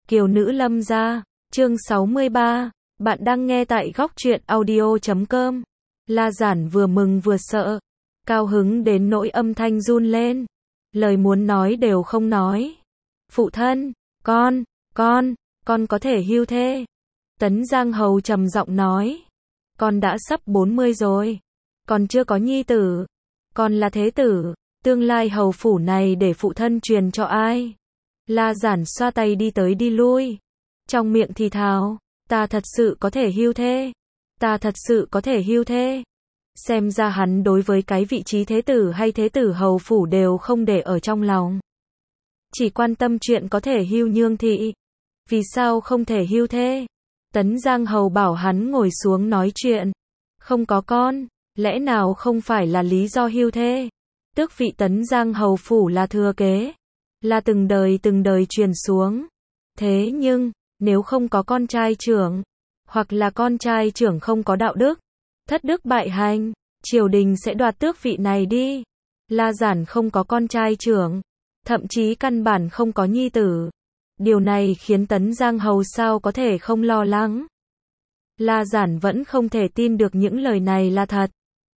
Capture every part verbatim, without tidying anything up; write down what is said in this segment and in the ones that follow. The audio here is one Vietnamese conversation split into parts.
Kiều nữ lâm gia, chương sáu mươi ba, bạn đang nghe tại góc truyện audio chấm com. La Giản vừa mừng vừa sợ, cao hứng đến nỗi âm thanh run lên, lời muốn nói đều không nói. Phụ thân, con, con, con có thể hưu thê. Tấn Giang Hầu trầm giọng nói, con đã sắp bốn mươi rồi, còn chưa có nhi tử, con là thế tử, tương lai hầu phủ này để phụ thân truyền cho ai? La Giản xoa tay đi tới đi lui, trong miệng thì thào, ta thật sự có thể hưu thê, ta thật sự có thể hưu thê. Xem ra hắn đối với cái vị trí thế tử hay thế tử hầu phủ đều không để ở trong lòng. Chỉ quan tâm chuyện có thể hưu nhương thị. Vì sao không thể hưu thê? Tấn Giang Hầu bảo hắn ngồi xuống nói chuyện. Không có con, lẽ nào không phải là lý do hưu thê? Tước vị Tấn Giang Hầu phủ là thừa kế, là từng đời từng đời truyền xuống. Thế nhưng, nếu không có con trai trưởng, hoặc là con trai trưởng không có đạo đức, thất đức bại hành, triều đình sẽ đoạt tước vị này đi. La Giản không có con trai trưởng, thậm chí căn bản không có nhi tử. Điều này khiến Tấn Giang Hầu sao có thể không lo lắng. La Giản vẫn không thể tin được những lời này là thật.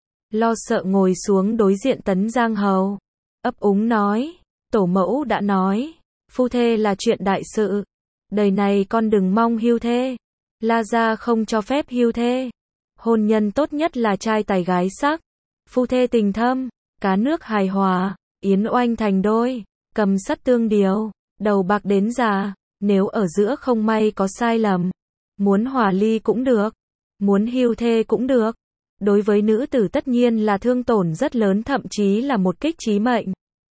Lo sợ ngồi xuống đối diện Tấn Giang Hầu, ấp úng nói, tổ mẫu đã nói, phu thê là chuyện đại sự, đời này con đừng mong hưu thê. La gia không cho phép hưu thê. Hôn nhân tốt nhất là trai tài gái sắc, phu thê tình thâm, cá nước hài hòa, yến oanh thành đôi, cầm sắt tương điều, đầu bạc đến già. Nếu ở giữa không may có sai lầm, muốn hòa ly cũng được, muốn hưu thê cũng được. Đối với nữ tử tất nhiên là thương tổn rất lớn, thậm chí là một kích chí mệnh.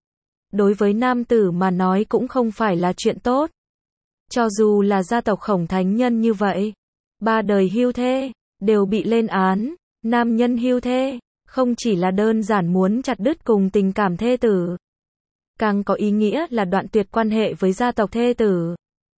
Đối với nam tử mà nói cũng không phải là chuyện tốt. Cho dù là gia tộc Khổng thánh nhân như vậy, ba đời hưu thê đều bị lên án. Nam nhân hưu thê không chỉ là đơn giản muốn chặt đứt cùng tình cảm thê tử, càng có ý nghĩa là đoạn tuyệt quan hệ với gia tộc thê tử.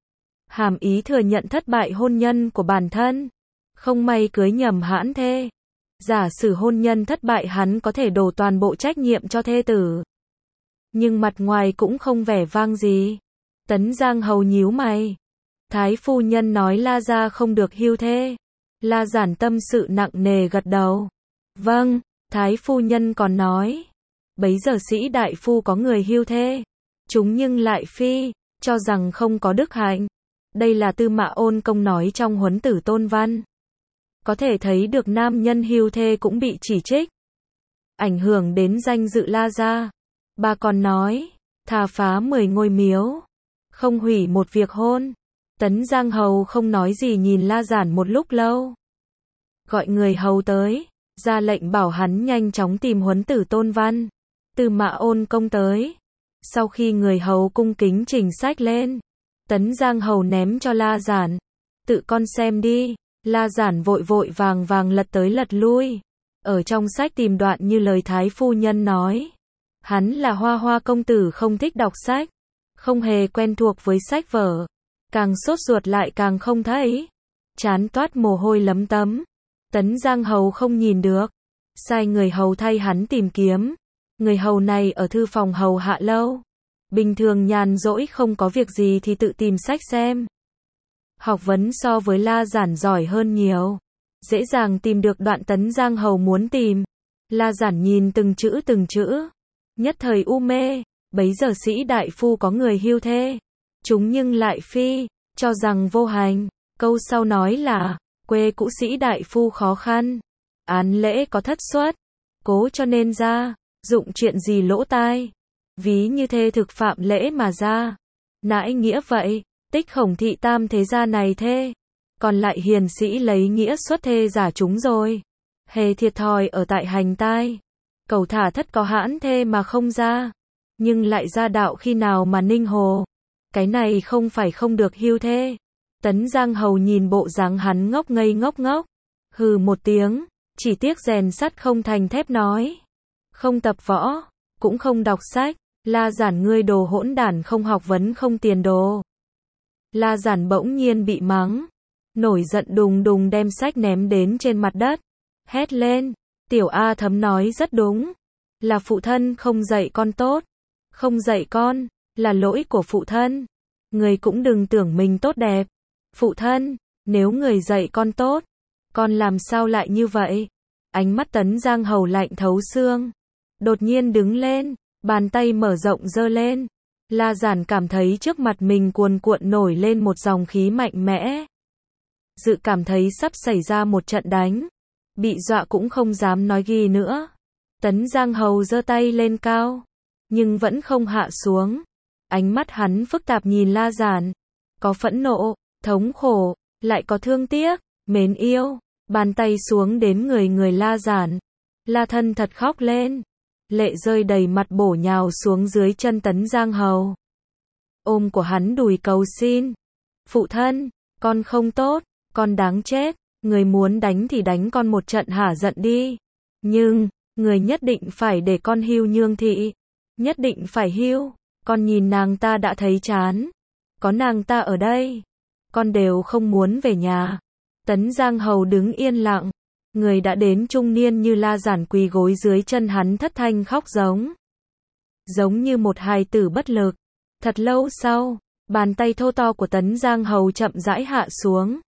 Hàm ý thừa nhận thất bại hôn nhân của bản thân, không may cưới nhầm hãn thê. Giả sử hôn nhân thất bại, hắn có thể đổ toàn bộ trách nhiệm cho thê tử. Nhưng mặt ngoài cũng không vẻ vang gì. Tấn Giang Hầu nhíu mày. Thái phu nhân nói La gia không được hưu thê. La Giản tâm sự nặng nề gật đầu. Vâng, Thái phu nhân còn nói, bấy giờ sĩ đại phu có người hưu thê, chúng nhưng lại phi, cho rằng không có đức hạnh. Đây là Tư Mã Ôn công nói trong Huấn Tử Tôn Văn. Có thể thấy được nam nhân hưu thê cũng bị chỉ trích, ảnh hưởng đến danh dự La gia. Bà còn nói, thà phá mười ngôi miếu, không hủy một việc hôn. Tấn Giang Hầu không nói gì nhìn La Giản một lúc lâu. Gọi người hầu tới, ra lệnh bảo hắn nhanh chóng tìm Huấn Tử Tôn Văn. Tư Mã Ôn công tới. Sau khi người hầu cung kính trình sách lên, Tấn Giang Hầu ném cho La Giản. Tự con xem đi. La Giản vội vội vàng vàng lật tới lật lui. Ở trong sách tìm đoạn như lời Thái phu nhân nói. Hắn là Hoa Hoa công tử không thích đọc sách, không hề quen thuộc với sách vở. Càng sốt ruột lại càng không thấy. Chán toát mồ hôi lấm tấm. Tấn Giang Hầu không nhìn được, sai người hầu thay hắn tìm kiếm. Người hầu này ở thư phòng hầu hạ lâu, bình thường nhàn rỗi không có việc gì thì tự tìm sách xem. Học vấn so với La Giản giỏi hơn nhiều, dễ dàng tìm được đoạn Tấn Giang Hầu muốn tìm. La Giản nhìn từng chữ từng chữ, nhất thời u mê. Bấy giờ sĩ đại phu có người hưu thê, chúng nhưng lại phi, cho rằng vô hành. Câu sau nói là, quê cũ sĩ đại phu khó khăn, án lễ có thất suất, cố cho nên ra, dụng chuyện gì lỗ tai, ví như thê thực phạm lễ mà ra. Nãi nghĩa vậy, tích Khổng thị tam thế gia này thê, còn lại hiền sĩ lấy nghĩa xuất thê giả chúng rồi. Hề thiệt thòi ở tại hành tai, cầu thả thất có hãn thê mà không ra, nhưng lại ra đạo khi nào mà ninh hồ. Cái này không phải không được hưu thê. Tấn Giang Hầu nhìn bộ dáng hắn ngốc ngây ngốc ngốc, hừ một tiếng, chỉ tiếc rèn sắt không thành thép nói. Không tập võ, cũng không đọc sách, La Giản ngươi đồ hỗn đản không học vấn không tiền đồ. La Giản bỗng nhiên bị mắng, nổi giận đùng đùng đem sách ném đến trên mặt đất, hét lên, Tiểu A Thấm nói rất đúng, là phụ thân không dạy con tốt, không dạy con, là lỗi của phụ thân. người cũng đừng tưởng mình tốt đẹp. Phụ thân, nếu người dạy con tốt, con làm sao lại như vậy? Ánh mắt Tấn Giang Hầu lạnh thấu xương. Đột nhiên đứng lên, bàn tay mở rộng giơ lên. La Giản cảm thấy trước mặt mình cuồn cuộn nổi lên một dòng khí mạnh mẽ. Dự cảm thấy sắp xảy ra một trận đánh. Bị dọa cũng không dám nói gì nữa. Tấn Giang Hầu giơ tay lên cao, nhưng vẫn không hạ xuống. Ánh mắt hắn phức tạp nhìn La Giản. Có phẫn nộ, thống khổ, lại có thương tiếc, mến yêu. Bàn tay xuống đến người người La Giản. La Thân thật khóc lên. Lệ rơi đầy mặt bổ nhào xuống dưới chân Tấn Giang Hầu. Ôm của hắn đùi cầu xin. Phụ thân, con không tốt, con đáng chết. Người muốn đánh thì đánh con một trận hả giận đi. Nhưng, người nhất định phải để con hưu Nhương Thị. Nhất định phải hưu. Con nhìn nàng ta đã thấy chán. Có nàng ta ở đây, con đều không muốn về nhà. Tấn Giang Hầu đứng yên lặng. Người đã đến trung niên như La Giản quỳ gối dưới chân hắn thất thanh khóc giống. Giống như một hài tử bất lực. Thật lâu sau, bàn tay thô to của Tấn Giang Hầu chậm rãi hạ xuống.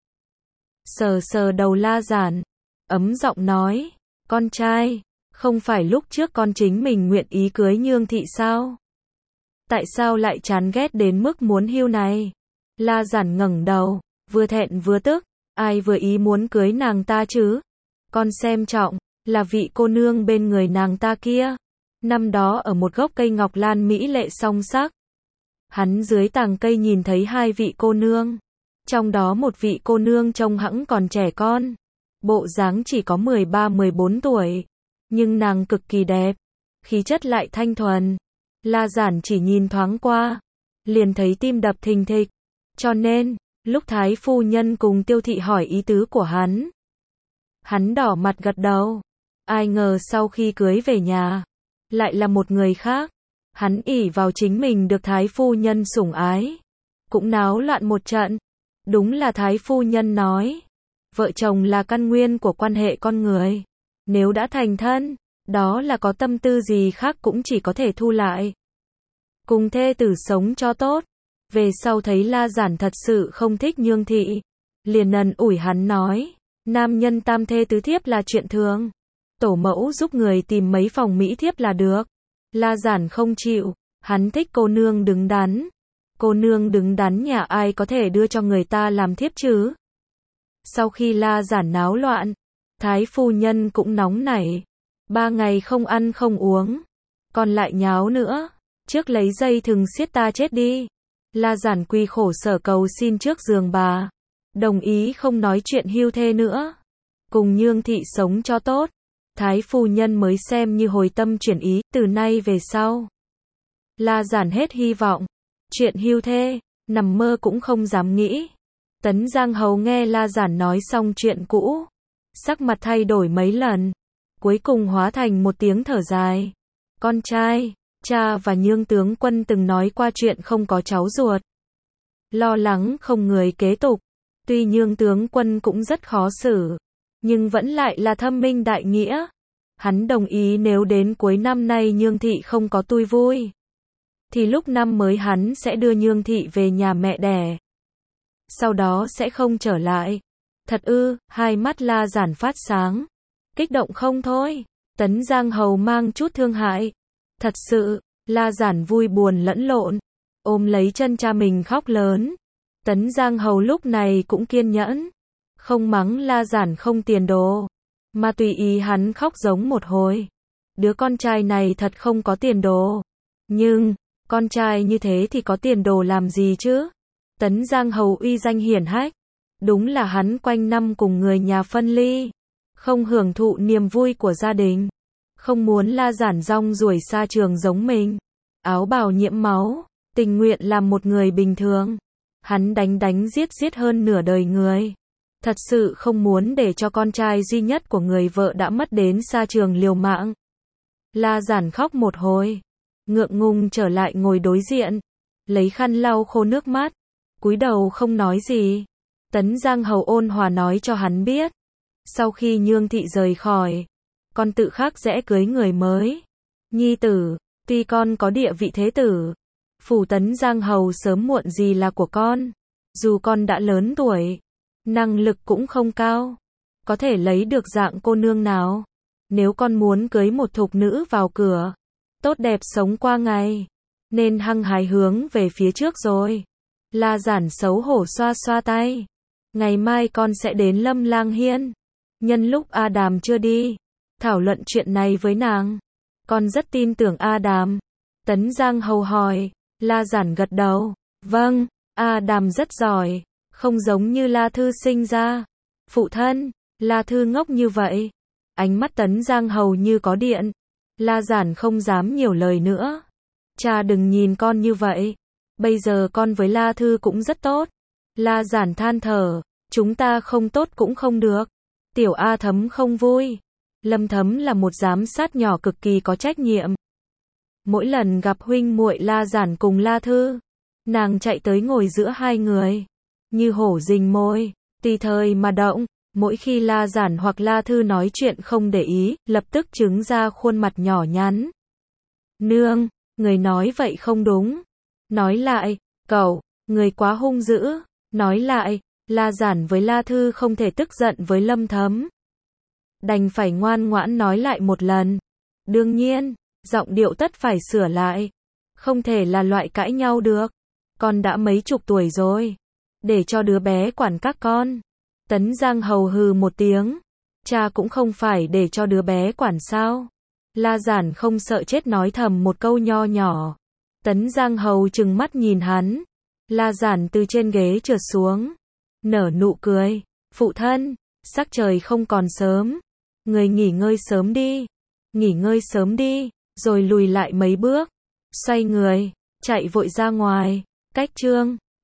Sờ sờ đầu La Giản, ấm giọng nói, con trai, không phải lúc trước con chính mình nguyện ý cưới Nhương Thị sao? Tại sao lại chán ghét đến mức muốn hưu này? La Giản ngẩng đầu, vừa thẹn vừa tức, ai vừa ý muốn cưới nàng ta chứ? Con xem trọng, là vị cô nương bên người nàng ta kia. Năm đó ở một gốc cây ngọc lan mỹ lệ song sắc. Hắn dưới tàng cây nhìn thấy hai vị cô nương. Trong đó một vị cô nương trông hẵng còn trẻ con. Bộ dáng chỉ có mười ba mười bốn tuổi. Nhưng nàng cực kỳ đẹp. Khí chất lại thanh thuần. La Giản chỉ nhìn thoáng qua. Liền thấy tim đập thình thịch. Cho nên, lúc Thái phu nhân cùng Tiêu Thị hỏi ý tứ của hắn. Hắn đỏ mặt gật đầu. Ai ngờ sau khi cưới về nhà, lại là một người khác. Hắn ỷ vào chính mình được Thái phu nhân sủng ái. Cũng náo loạn một trận. Đúng là Thái phu nhân nói. Vợ chồng là căn nguyên của quan hệ con người. Nếu đã thành thân, đó là có tâm tư gì khác cũng chỉ có thể thu lại. Cùng thê tử sống cho tốt. Về sau thấy La Giản thật sự không thích Nhương Thị. Liền nần ủi hắn nói. Nam nhân tam thê tứ thiếp là chuyện thường. Tổ mẫu giúp người tìm mấy phòng mỹ thiếp là được. La Giản không chịu. Hắn thích cô nương đứng đắn. Cô nương đứng đắn nhà ai có thể đưa cho người ta làm thiếp chứ? Sau khi La Giản náo loạn, Thái phu nhân cũng nóng nảy. Ba ngày không ăn không uống. Còn lại nháo nữa. Trước lấy dây thừng siết ta chết đi. La Giản quỳ khổ sở cầu xin trước giường bà. Đồng ý không nói chuyện hưu thê nữa. Cùng Nhương Thị sống cho tốt. Thái phu nhân mới xem như hồi tâm chuyển ý. Từ nay về sau, La Giản hết hy vọng. Chuyện hưu thê, nằm mơ cũng không dám nghĩ. Tấn Giang Hầu nghe La Giản nói xong chuyện cũ. Sắc mặt thay đổi mấy lần. Cuối cùng hóa thành một tiếng thở dài. Con trai, cha và Nhương tướng quân từng nói qua chuyện không có cháu ruột. Lo lắng không người kế tục. Tuy Nhương tướng quân cũng rất khó xử, nhưng vẫn lại là thâm minh đại nghĩa. Hắn đồng ý nếu đến cuối năm nay Nhương Thị không có tui vui, thì lúc năm mới hắn sẽ đưa Nhương Thị về nhà mẹ đẻ. Sau đó sẽ không trở lại. Thật ư? Hai mắt La Giản phát sáng. Kích động không thôi. Tấn Giang Hầu mang chút thương hại. Thật sự, La Giản vui buồn lẫn lộn. Ôm lấy chân cha mình khóc lớn. Tấn Giang Hầu lúc này cũng kiên nhẫn. Không mắng La Giản không tiền đồ. Mà tùy ý hắn khóc giống một hồi. Đứa con trai này thật không có tiền đồ. Nhưng, con trai như thế thì có tiền đồ làm gì chứ? Tấn Giang Hầu uy danh hiển hách. Đúng là hắn quanh năm cùng người nhà phân ly. Không hưởng thụ niềm vui của gia đình. Không muốn La Giản rong ruổi xa trường giống mình. Áo bào nhiễm máu. Tình nguyện làm một người bình thường. Hắn đánh đánh giết giết hơn nửa đời người. Thật sự không muốn để cho con trai duy nhất của người vợ đã mất đến xa trường liều mạng. La Giản khóc một hồi. Ngượng ngùng trở lại ngồi đối diện. Lấy khăn lau khô nước mắt. Cúi đầu không nói gì. Tấn Giang Hầu ôn hòa nói cho hắn biết. Sau khi Nhương Thị rời khỏi, con tự khắc sẽ cưới người mới. Nhi tử, tuy con có địa vị thế tử, Phủ Tấn Giang Hầu sớm muộn gì là của con. Dù con đã lớn tuổi, năng lực cũng không cao, có thể lấy được dạng cô nương nào. Nếu con muốn cưới một thục nữ vào cửa, tốt đẹp sống qua ngày, nên hăng hái hướng về phía trước rồi. La Giản xấu hổ xoa xoa tay. Ngày mai con sẽ đến Lâm Lang Hiên. Nhân lúc A Đàm chưa đi, thảo luận chuyện này với nàng. Con rất tin tưởng A Đàm. Tấn Giang Hầu hỏi. La Giản gật đầu. Vâng, A Đàm rất giỏi, không giống như La Thư sinh ra. Phụ thân, La Thư ngốc như vậy. Ánh mắt Tấn Giang Hầu như có điện. La Giản không dám nhiều lời nữa. Cha đừng nhìn con như vậy. Bây giờ con với La Thư cũng rất tốt. La Giản than thở. Chúng ta không tốt cũng không được. Tiểu A Thấm không vui. Lâm Thấm là một giám sát nhỏ cực kỳ có trách nhiệm. Mỗi lần gặp huynh muội La Giản cùng La Thư, nàng chạy tới ngồi giữa hai người, như hổ rình mồi, tùy thời mà động. Mỗi khi La Giản hoặc La Thư nói chuyện không để ý, lập tức trứng ra khuôn mặt nhỏ nhắn. Nương, người nói vậy không đúng. Nói lại, cậu, người quá hung dữ. Nói lại, La Giản với La Thư không thể tức giận với Lâm Thấm. Đành phải ngoan ngoãn nói lại một lần. Đương nhiên, giọng điệu tất phải sửa lại. Không thể là loại cãi nhau được. Con đã mấy chục tuổi rồi. Để cho đứa bé quản các con. Tấn Giang Hầu hừ một tiếng. Cha cũng không phải để cho đứa bé quản sao. La Giản không sợ chết nói thầm một câu nho nhỏ. Tấn Giang Hầu trừng mắt nhìn hắn. La Giản từ trên ghế trượt xuống. Nở nụ cười. Phụ thân, sắc trời không còn sớm. Người nghỉ ngơi sớm đi. Nghỉ ngơi sớm đi. Rồi lùi lại mấy bước. Xoay người, chạy vội ra ngoài. Cách chương